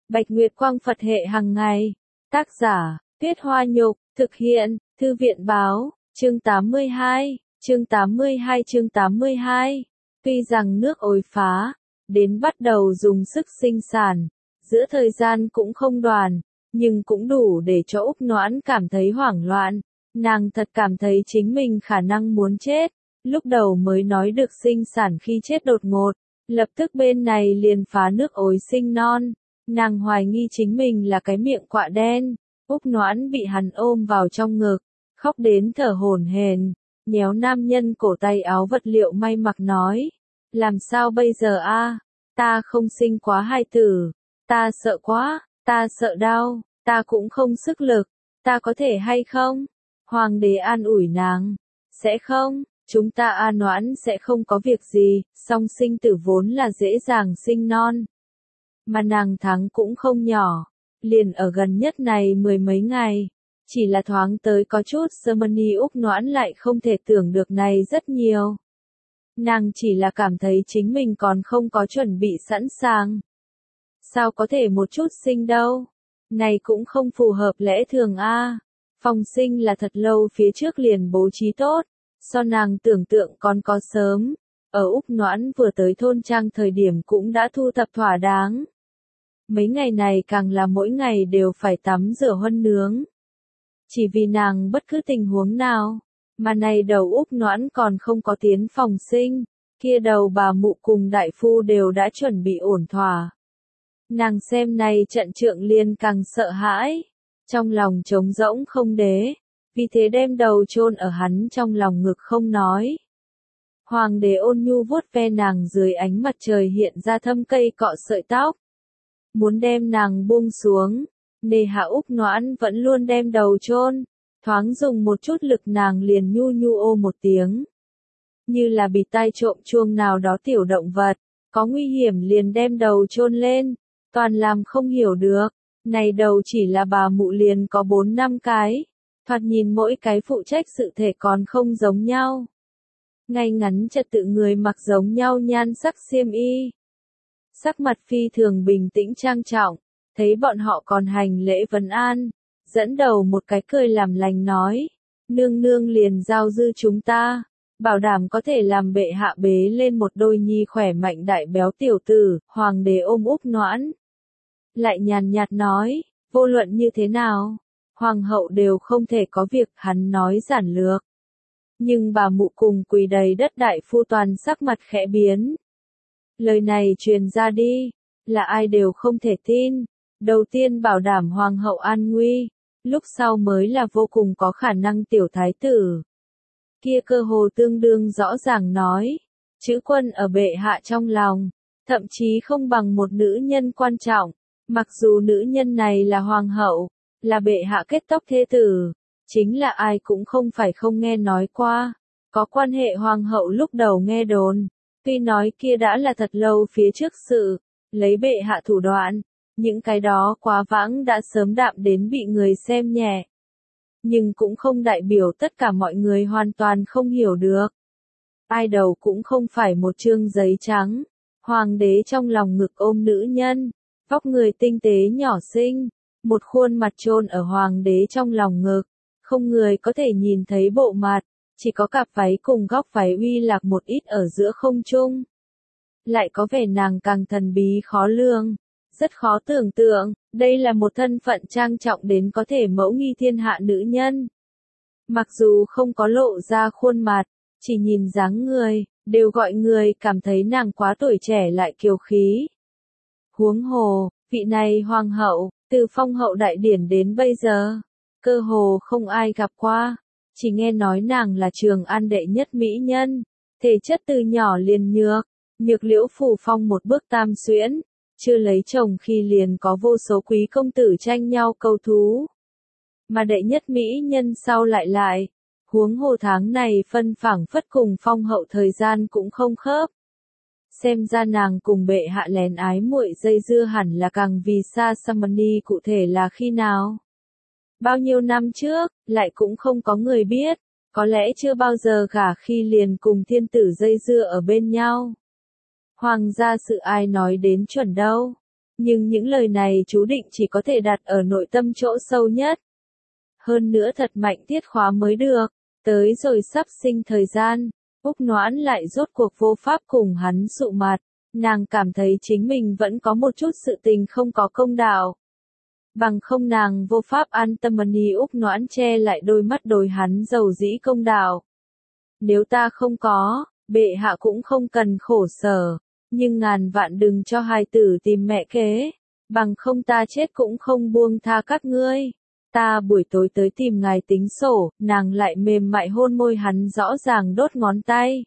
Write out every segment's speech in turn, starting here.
Bạch Nguyệt Quang Phật hệ hàng ngày. Tác giả, Tuyết Hoa Nhục, thực hiện, Thư viện Báo, chương 82, chương 82 chương 82. Tuy rằng nước ối phá, đến bắt đầu dùng sức sinh sản, giữa thời gian cũng không đoàn, nhưng cũng đủ để cho Úc Noãn cảm thấy hoảng loạn. Nàng thật cảm thấy chính mình khả năng muốn chết, lúc đầu mới nói được sinh sản khi chết đột ngột, lập tức bên này liền phá nước ối sinh non. Nàng hoài nghi chính mình là cái miệng quạ đen. Úc Noãn bị hắn ôm vào trong ngực, khóc đến thở hổn hển, nhéo nam nhân cổ tay áo vật liệu may mặc nói. Làm sao bây giờ a? Ta không sinh quá hai tử, ta sợ quá, ta sợ đau, ta cũng không sức lực, ta có thể hay không? Hoàng đế an ủi nàng, sẽ không, chúng ta an Noãn sẽ không có việc gì, song sinh tử vốn là dễ dàng sinh non. Mà nàng thắng cũng không nhỏ, liền ở gần nhất này mười mấy ngày, chỉ là thoáng tới có chút Germany. Úc Noãn lại không thể tưởng được này rất nhiều. Nàng chỉ là cảm thấy chính mình còn không có chuẩn bị sẵn sàng. Sao có thể một chút sinh đâu? Này cũng không phù hợp lẽ thường a. Phòng sinh là thật lâu phía trước liền bố trí tốt, so nàng tưởng tượng còn có sớm. Ở Úc Noãn vừa tới thôn trang thời điểm cũng đã thu thập thỏa đáng. Mấy ngày này càng là mỗi ngày đều phải tắm rửa huân nướng. Chỉ vì nàng bất cứ tình huống nào, mà này đầu Úc Noãn còn không có tiến phòng sinh, kia đầu bà mụ cùng đại phu đều đã chuẩn bị ổn thỏa. Nàng xem này trận trượng liền càng sợ hãi, trong lòng trống rỗng không đế, vì thế đem đầu chôn ở hắn trong lòng ngực không nói. Hoàng đế ôn nhu vuốt ve nàng dưới ánh mặt trời hiện ra thâm cây cọ sợi tóc. Muốn đem nàng buông xuống, nề hạ Úc Noãn vẫn luôn đem đầu chôn, thoáng dùng một chút lực nàng liền nhu nhu ô một tiếng. Như là bị tai trộm chuông nào đó tiểu động vật, có nguy hiểm liền đem đầu chôn lên, toàn làm không hiểu được. Này đầu chỉ là bà mụ liền có 4-5 cái, thoạt nhìn mỗi cái phụ trách sự thể còn không giống nhau. Ngay ngắn trật tự người mặc giống nhau nhan sắc xiêm y. Sắc mặt phi thường bình tĩnh trang trọng, thấy bọn họ còn hành lễ vấn an, dẫn đầu một cái cười làm lành nói, nương nương liền giao dư chúng ta, bảo đảm có thể làm bệ hạ bế lên một đôi nhi khỏe mạnh đại béo tiểu tử. Hoàng đế ôm Úc Noãn, lại nhàn nhạt nói, vô luận như thế nào, hoàng hậu đều không thể có việc. Hắn nói giản lược, nhưng bà mụ cùng quỳ đầy đất đại phu toàn sắc mặt khẽ biến. Lời này truyền ra đi, là ai đều không thể tin. Đầu tiên bảo đảm hoàng hậu an nguy, lúc sau mới là vô cùng có khả năng tiểu thái tử. Kia cơ hồ tương đương rõ ràng nói, chữ quân ở bệ hạ trong lòng, thậm chí không bằng một nữ nhân quan trọng. Mặc dù nữ nhân này là hoàng hậu, là bệ hạ kết tóc thê tử, chính là ai cũng không phải không nghe nói qua. Có quan hệ hoàng hậu lúc đầu nghe đồn, tuy nói kia đã là thật lâu phía trước sự, lấy bệ hạ thủ đoạn, những cái đó quá vãng đã sớm đạm đến bị người xem nhẹ. Nhưng cũng không đại biểu tất cả mọi người hoàn toàn không hiểu được. Ai đầu cũng không phải một chương giấy trắng. Hoàng đế trong lòng ngực ôm nữ nhân, vóc người tinh tế nhỏ xinh, một khuôn mặt chôn ở hoàng đế trong lòng ngực, không người có thể nhìn thấy bộ mặt, chỉ có cặp váy cùng góc váy uy lạc một ít ở giữa không trung. Lại có vẻ nàng càng thần bí khó lường, rất khó tưởng tượng, đây là một thân phận trang trọng đến có thể mẫu nghi thiên hạ nữ nhân. Mặc dù không có lộ ra khuôn mặt, chỉ nhìn dáng người, đều gọi người cảm thấy nàng quá tuổi trẻ lại kiêu khí. Huống hồ, vị này hoàng hậu, từ phong hậu đại điển đến bây giờ, cơ hồ không ai gặp qua, chỉ nghe nói nàng là Trường An đệ nhất mỹ nhân, thể chất từ nhỏ liền nhược, nhược liễu phủ phong một bước tam xuyễn, chưa lấy chồng khi liền có vô số quý công tử tranh nhau câu thú. Mà đệ nhất mỹ nhân sau lại, huống hồ tháng này phân phảng phất cùng phong hậu thời gian cũng không khớp. Xem ra nàng cùng bệ hạ lén ái muội dây dưa hẳn là càng vì xa Samani, cụ thể là khi nào? Bao nhiêu năm trước, lại cũng không có người biết, có lẽ chưa bao giờ gả khi liền cùng thiên tử dây dưa ở bên nhau. Hoàng gia sự ai nói đến chuẩn đâu, Nhưng những lời này chú định chỉ có thể đặt ở nội tâm chỗ sâu nhất. Hơn nữa thật mạnh tiết khóa mới được. Tới rồi sắp sinh thời gian, Úc Noãn lại rốt cuộc vô pháp cùng hắn sụ mặt. Nàng cảm thấy chính mình vẫn có một chút sự tình không có công đạo. Bằng không nàng vô pháp an tâm ni. Úc Noãn che lại đôi mắt đối hắn dầu dĩ công đạo. Nếu ta không có, bệ hạ cũng không cần khổ sở, nhưng ngàn vạn đừng cho hài tử tìm mẹ kế, bằng không ta chết cũng không buông tha các ngươi. Ta buổi tối tới tìm ngài tính sổ, nàng lại mềm mại hôn môi hắn rõ ràng đốt ngón tay.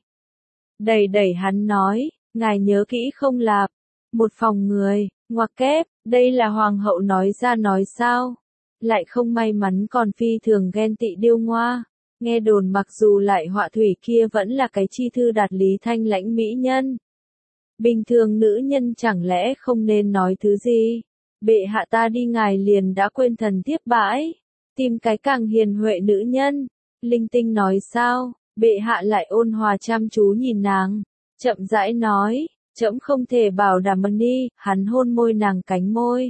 Đẩy đẩy hắn nói, ngài nhớ kỹ không lạp, một phòng người, ngoặc kép, đây là hoàng hậu nói ra nói sao, lại không may mắn còn phi thường ghen tị điêu ngoa. Nghe đồn mặc dù lại họa thủy kia vẫn là cái chi thư đạt lý thanh lãnh mỹ nhân. Bình thường nữ nhân chẳng lẽ không nên nói thứ gì? Bệ hạ ta đi ngài liền đã quên thần tiếp bãi. Tìm cái càng hiền huệ nữ nhân. Linh tinh nói sao? Bệ hạ lại ôn hòa chăm chú nhìn nàng. Chậm rãi nói, trẫm không thể bảo đảm đi. Hắn hôn môi nàng cánh môi.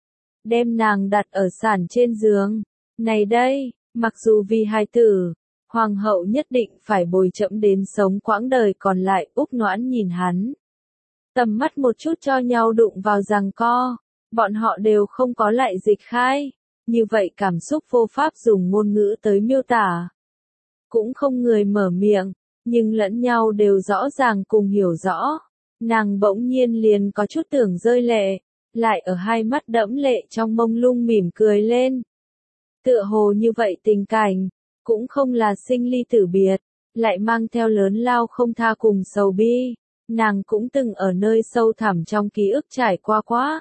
Đem nàng đặt ở sàn trên giường. Này đây, mặc dù vì hài tử, hoàng hậu nhất định phải bồi trẫm đến sống quãng đời còn lại. Úc Noãn nhìn hắn. Tầm mắt một chút cho nhau đụng vào giằng co. Bọn họ đều không có lại dịch khai. Như vậy cảm xúc vô pháp dùng ngôn ngữ tới miêu tả. Cũng không người mở miệng, nhưng lẫn nhau đều rõ ràng cùng hiểu rõ. Nàng bỗng nhiên liền có chút tưởng rơi lệ, lại ở hai mắt đẫm lệ trong mông lung mỉm cười lên. Tựa hồ như vậy tình cảnh, cũng không là sinh ly tử biệt, lại mang theo lớn lao không tha cùng sầu bi. Nàng cũng từng ở nơi sâu thẳm trong ký ức trải qua quá.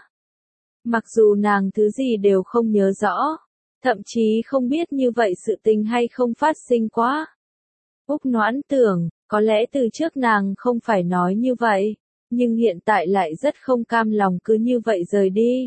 Mặc dù nàng thứ gì đều không nhớ rõ, thậm chí không biết như vậy sự tình hay không phát sinh quá. Úc Noãn tưởng, có lẽ từ trước nàng không phải nói như vậy, nhưng hiện tại lại rất không cam lòng cứ như vậy rời đi.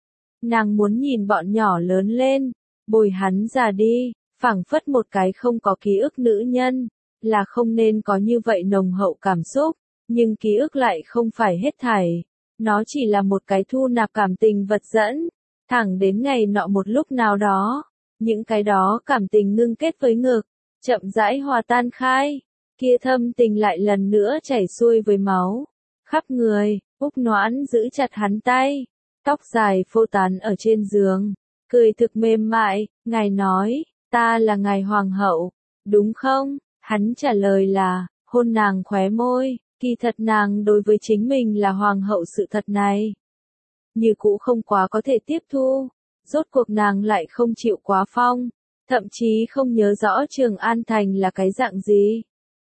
Nàng muốn nhìn bọn nhỏ lớn lên, bồi hắn già đi, phảng phất một cái không có ký ức nữ nhân, là không nên có như vậy nồng hậu cảm xúc, nhưng ký ức lại không phải hết thảy. Nó chỉ là một cái thu nạp cảm tình vật dẫn, thẳng đến ngày nọ một lúc nào đó, những cái đó cảm tình ngưng kết với ngực, chậm rãi hòa tan khai, kia thâm tình lại lần nữa chảy xuôi với máu, khắp người. Úc Noãn giữ chặt hắn tay, tóc dài phô tán ở trên giường, cười thực mềm mại, ngài nói, ta là ngài hoàng hậu, đúng không? Hắn trả lời là, hôn nàng khóe môi. Kỳ thật nàng đối với chính mình là hoàng hậu sự thật này, như cũ không quá có thể tiếp thu, rốt cuộc nàng lại không chịu quá phong, thậm chí không nhớ rõ Trường An Thành là cái dạng gì.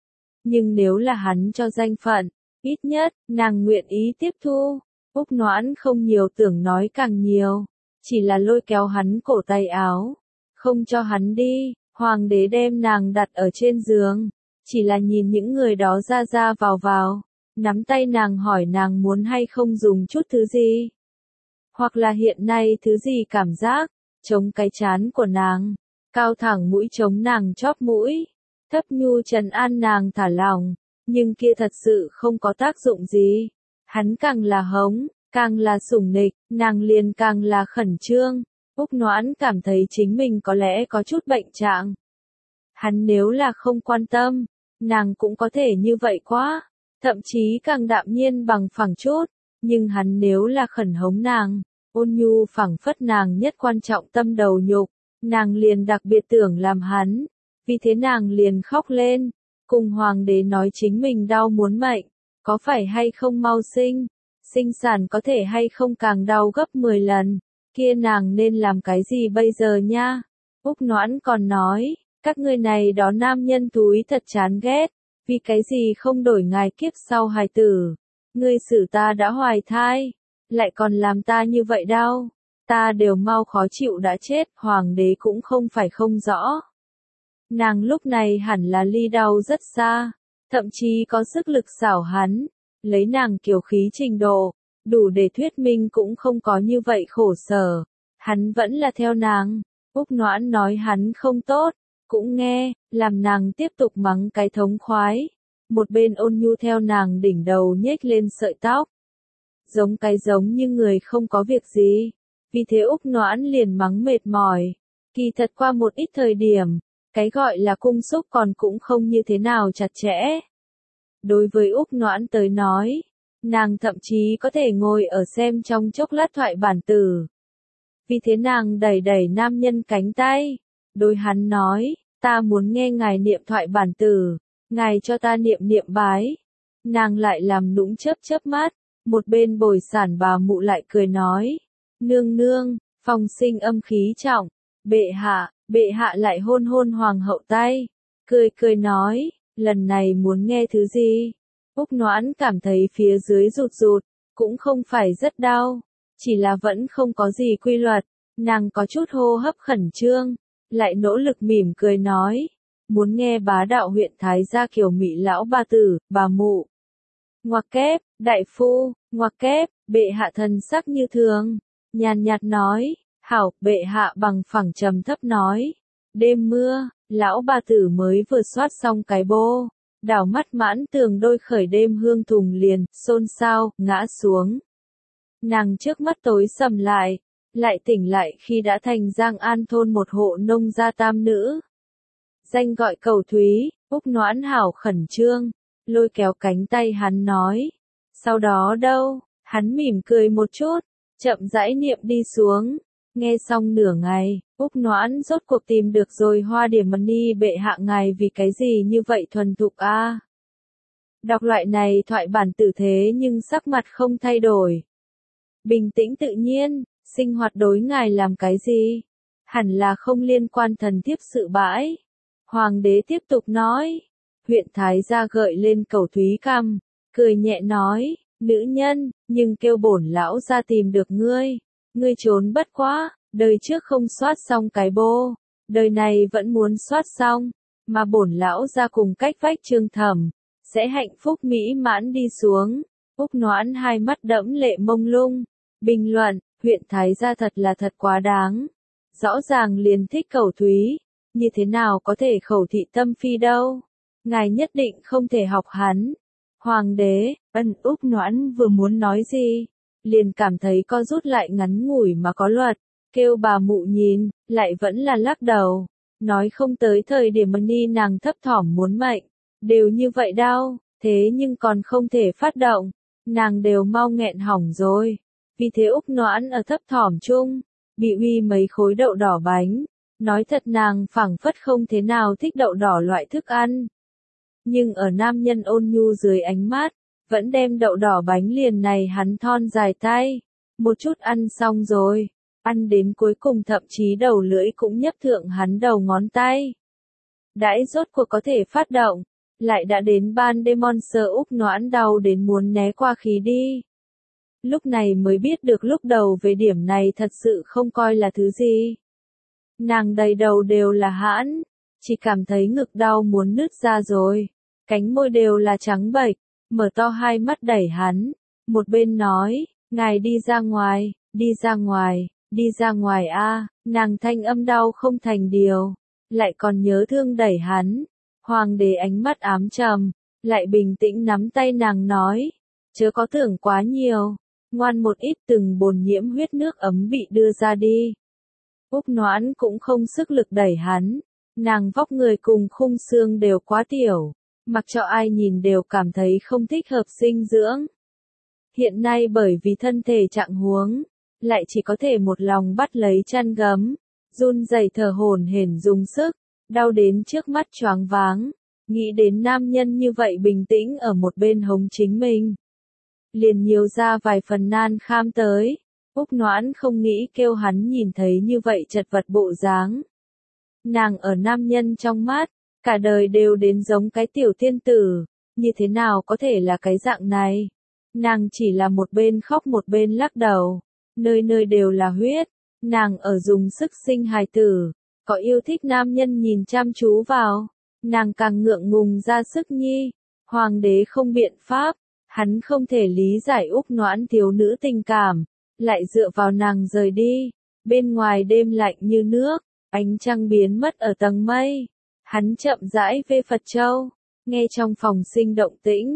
Nhưng nếu là hắn cho danh phận, ít nhất, nàng nguyện ý tiếp thu. Úc Noãn không nhiều tưởng nói càng nhiều, chỉ là lôi kéo hắn cổ tay áo, không cho hắn đi. Hoàng đế đem nàng đặt ở trên giường. Chỉ là nhìn những người đó ra ra vào, nắm tay nàng hỏi nàng muốn hay không dùng chút thứ gì. Hoặc là hiện nay thứ gì cảm giác, chống cái chán của nàng, cao thẳng mũi chống nàng chóp mũi, thấp nhu trấn an nàng thả lỏng, nhưng kia thật sự không có tác dụng gì. Hắn càng là hống, càng là sủng nịch, nàng liền càng là khẩn trương. Úc Noãn cảm thấy chính mình có lẽ có chút bệnh trạng. Hắn nếu là không quan tâm, nàng cũng có thể như vậy quá, thậm chí càng đạm nhiên bằng phẳng chút, nhưng hắn nếu là khẩn hống nàng, ôn nhu phảng phất nàng nhất quan trọng tâm đầu nhục, nàng liền đặc biệt tưởng làm hắn, vì thế nàng liền khóc lên, cùng hoàng đế nói chính mình đau muốn mệnh, có phải hay không mau sinh, sinh sản có thể hay không càng đau gấp 10 lần, kia nàng nên làm cái gì bây giờ nha? Úc Noãn còn nói, các ngươi này đó nam nhân túi thật chán ghét, vì cái gì không đổi ngài kiếp sau hài tử, ngươi xử ta đã hoài thai, lại còn làm ta như vậy đau, ta đều mau khó chịu đã chết. Hoàng đế cũng không phải không rõ. Nàng lúc này hẳn là ly đau rất xa, thậm chí có sức lực xảo hắn, lấy nàng kiều khí trình độ, đủ để thuyết minh cũng không có như vậy khổ sở, hắn vẫn là theo nàng. Úc Noãn nói hắn không tốt, cũng nghe, làm nàng tiếp tục mắng cái thống khoái. Một bên ôn nhu theo nàng đỉnh đầu nhếch lên sợi tóc. giống như người không có việc gì. Vì thế Úc Noãn liền mắng mệt mỏi. Kỳ thật qua một ít thời điểm, cái gọi là cung xúc còn cũng không như thế nào chặt chẽ. Đối với Úc Noãn tới nói, nàng thậm chí có thể ngồi ở xem trong chốc lát thoại bản tử. Vì thế nàng đẩy đẩy nam nhân cánh tay, đối hắn nói, ta muốn nghe ngài niệm thoại bản tử, ngài cho ta niệm niệm bái. Nàng lại làm nũng chớp mắt, một bên bồi sản bà mụ lại cười nói, nương nương, phòng sinh âm khí trọng, bệ hạ lại hôn hôn hoàng hậu tay, cười nói, lần này muốn nghe thứ gì? Úc Noãn cảm thấy phía dưới rụt rụt, cũng không phải rất đau, chỉ là vẫn không có gì quy luật, nàng có chút hô hấp khẩn trương, lại nỗ lực mỉm cười nói, muốn nghe bá đạo huyện Thái gia Kiều Mị lão bà tử, bà mụ. Ngoặc kép, đại phu, ngoặc kép, bệ hạ thần sắc như thường, nhàn nhạt nói, hảo, bệ hạ bằng phẳng trầm thấp nói, đêm mưa, lão bà tử mới vừa soát xong cái bô, đảo mắt mãn tường đôi khởi đêm hương thùng liền, xôn xao, ngã xuống. Nàng trước mắt tối sầm lại tỉnh lại khi đã thành Giang An thôn một hộ nông gia tam nữ. Danh gọi Cầu Thúy, Úc Noãn hảo khẩn trương, lôi kéo cánh tay hắn nói. Sau đó đâu, hắn mỉm cười một chút, chậm rãi niệm đi xuống. Nghe xong nửa ngày, Úc Noãn rốt cuộc tìm được rồi Hoa Điểm Mani bệ hạ ngài vì cái gì như vậy thuần thục a. Đọc loại này thoại bản tử thế nhưng sắc mặt không thay đổi. Bình tĩnh tự nhiên, sinh hoạt đối ngài làm cái gì? Hẳn là không liên quan thần thiếp sự bãi. Hoàng đế tiếp tục nói. Huyện Thái gia gợi lên Cầu Thúy cằm, cười nhẹ nói, nữ nhân, nhưng kêu bổn lão ra tìm được ngươi. Ngươi trốn bất quá, đời trước không soát xong cái bô, đời này vẫn muốn soát xong, mà bổn lão ra cùng cách vách Trương Thẩm, sẽ hạnh phúc mỹ mãn đi xuống. Úc Noãn hai mắt đẫm lệ mông lung, bình luận, huyện Thái gia thật là thật quá đáng. Rõ ràng liền thích Cầu Thúy, như thế nào có thể khẩu thị tâm phi đâu. Ngài nhất định không thể học hắn. Hoàng đế, Úc Noãn vừa muốn nói gì, liền cảm thấy co rút lại ngắn ngủi mà có luật, kêu bà mụ nhìn, lại vẫn là lắc đầu, nói không tới thời điểm Mani nàng thấp thỏm muốn mệnh, đều như vậy đau, thế nhưng còn không thể phát động, nàng đều mau nghẹn hỏng rồi. Vì thế Úc Noãn ở thấp thỏm chung, bị uy mấy khối đậu đỏ bánh, nói thật nàng phảng phất không thế nào thích đậu đỏ loại thức ăn. Nhưng ở nam nhân ôn nhu dưới ánh mắt, vẫn đem đậu đỏ bánh liền này hắn thon dài tay, một chút ăn xong rồi, ăn đến cuối cùng thậm chí đầu lưỡi cũng nhấp thượng hắn đầu ngón tay. Đãi rốt cuộc có thể phát động, lại đã đến ban đêm Monster. Úc Noãn đau đến muốn né qua khí đi. Lúc này mới biết được lúc đầu về điểm này thật sự không coi là thứ gì. Nàng đầy đầu đều là hãn, chỉ cảm thấy ngực đau muốn nứt ra rồi, cánh môi đều là trắng bệch, mở to hai mắt đẩy hắn, một bên nói, ngài đi ra ngoài, đi ra ngoài a. Nàng thanh âm đau không thành điều, lại còn nhớ thương đẩy hắn. Hoàng đế ánh mắt ám trầm, lại bình tĩnh nắm tay nàng nói, chớ có tưởng quá nhiều, ngoan một ít, từng bồn nhiễm huyết nước ấm bị đưa ra đi. Úc Noãn cũng không sức lực đẩy hắn, nàng vóc người cùng khung xương đều quá tiểu, mặc cho ai nhìn đều cảm thấy không thích hợp sinh dưỡng. Hiện nay bởi vì thân thể trạng huống, lại chỉ có thể một lòng bắt lấy chăn gấm, run rẩy thở hổn hển dùng sức, đau đến trước mắt choáng váng, nghĩ đến nam nhân như vậy bình tĩnh ở một bên hống chính mình. Liền nhiều ra vài phần nan kham tới, Úc Noãn không nghĩ kêu hắn nhìn thấy như vậy chật vật bộ dáng. Nàng ở nam nhân trong mắt, cả đời đều đến giống cái tiểu thiên tử, như thế nào có thể là cái dạng này. Nàng chỉ là một bên khóc một bên lắc đầu, nơi nơi đều là huyết, nàng ở dùng sức sinh hài tử, có yêu thích nam nhân nhìn chăm chú vào, nàng càng ngượng ngùng ra sức nhi. Hoàng đế không biện pháp, hắn không thể lý giải Úc Noãn thiếu nữ tình cảm, lại dựa vào nàng rời đi. Bên ngoài đêm lạnh như nước, ánh trăng biến mất ở tầng mây. Hắn chậm rãi về Phật Châu, nghe trong phòng sinh động tĩnh,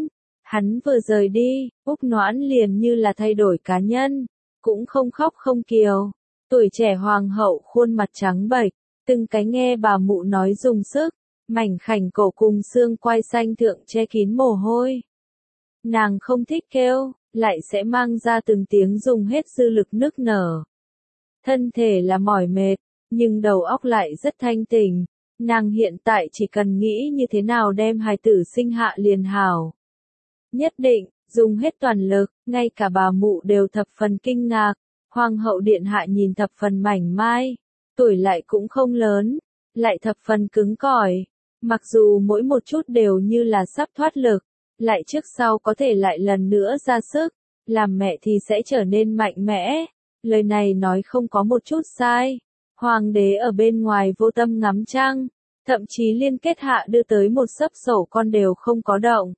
Hắn vừa rời đi, Úc Noãn liền như là thay đổi cá nhân, cũng không khóc không kiều. Tuổi trẻ hoàng hậu khuôn mặt trắng bệch, từng cái nghe bà mụ nói dùng sức, mảnh khảnh cổ cùng xương quai xanh thượng che kín mồ hôi. Nàng không thích kêu, lại sẽ mang ra từng tiếng dùng hết dư lực nức nở. Thân thể là mỏi mệt, nhưng đầu óc lại rất thanh tỉnh. Nàng hiện tại chỉ cần nghĩ như thế nào đem hài tử sinh hạ liền hảo. Nhất định, dùng hết toàn lực, ngay cả bà mụ đều thập phần kinh ngạc. Hoàng hậu điện hạ nhìn thập phần mảnh mai, tuổi lại cũng không lớn, lại thập phần cứng cỏi. Mặc dù mỗi một chút đều như là sắp thoát lực, lại trước sau có thể lại lần nữa ra sức, làm mẹ thì sẽ trở nên mạnh mẽ. Lời này nói không có một chút sai. Hoàng đế ở bên ngoài vô tâm ngắm trăng, thậm chí liên kết hạ đưa tới một sấp sổ con đều không có động.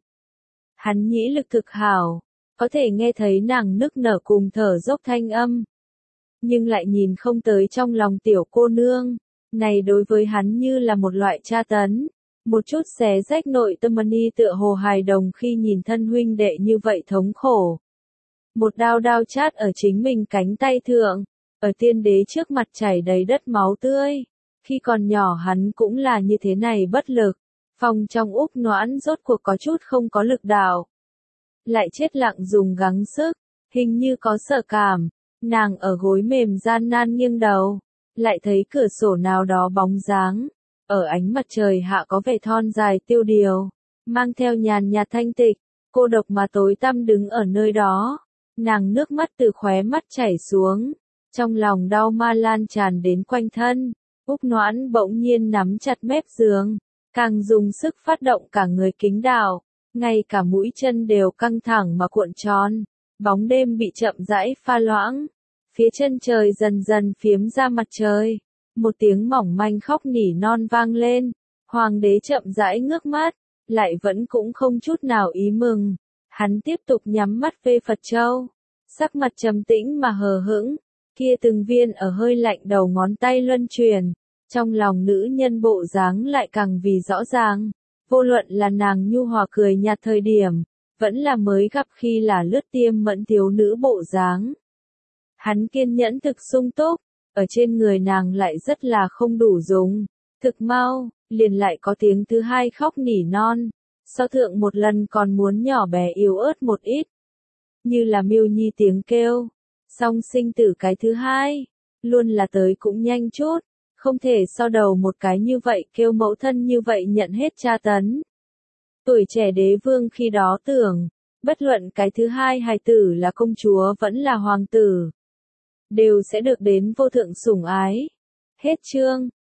Hắn nhĩ lực thực hảo, có thể nghe thấy nàng nức nở cùng thở dốc thanh âm. Nhưng lại nhìn không tới trong lòng tiểu cô nương, này đối với hắn như là một loại tra tấn. Một chút xé rách nội tâm Mani tựa hồ hài đồng khi nhìn thân huynh đệ như vậy thống khổ. Một đao đao chát ở chính mình cánh tay thượng, ở tiên đế trước mặt chảy đầy đất máu tươi. Khi còn nhỏ hắn cũng là như thế này bất lực. Phòng trong Úc Noãn rốt cuộc có chút không có lực đạo. Lại chết lặng dùng gắng sức, hình như có sợ cảm. Nàng ở gối mềm gian nan nghiêng đầu, lại thấy cửa sổ nào đó bóng dáng. Ở ánh mặt trời hạ có vẻ thon dài tiêu điều, mang theo nhàn nhạt thanh tịch, cô độc mà tối tăm đứng ở nơi đó. Nàng nước mắt từ khóe mắt chảy xuống, trong lòng đau ma lan tràn đến quanh thân. Úc Noãn bỗng nhiên nắm chặt mép giường, càng dùng sức phát động cả người kính đảo, ngay cả mũi chân đều căng thẳng mà cuộn tròn. Bóng đêm bị chậm rãi pha loãng, phía chân trời dần dần phiếm ra mặt trời. Một tiếng mỏng manh khóc nỉ non vang lên, hoàng đế chậm rãi ngước mắt, lại vẫn cũng không chút nào ý mừng. Hắn tiếp tục nhắm mắt phê Phật châu, sắc mặt trầm tĩnh mà hờ hững, kia từng viên ở hơi lạnh đầu ngón tay luân chuyển, trong lòng nữ nhân bộ dáng lại càng vì rõ ràng. Vô luận là nàng nhu hòa cười nhạt thời điểm, vẫn là mới gặp khi là lướt tiêm mẫn thiếu nữ bộ dáng. Hắn kiên nhẫn thực sung túc, ở trên người nàng lại rất là không đủ dùng. Thực mau, liền lại có tiếng thứ hai khóc nỉ non, so thượng một lần còn muốn nhỏ bé yếu ớt một ít. Như là miêu nhi tiếng kêu, song sinh tử cái thứ hai, luôn là tới cũng nhanh chút, không thể so đầu một cái như vậy kêu mẫu thân như vậy nhận hết tra tấn. Tuổi trẻ đế vương khi đó tưởng, bất luận cái thứ hai hài tử là công chúa vẫn là hoàng tử, đều sẽ được đến vô thượng sủng ái. Hết chương.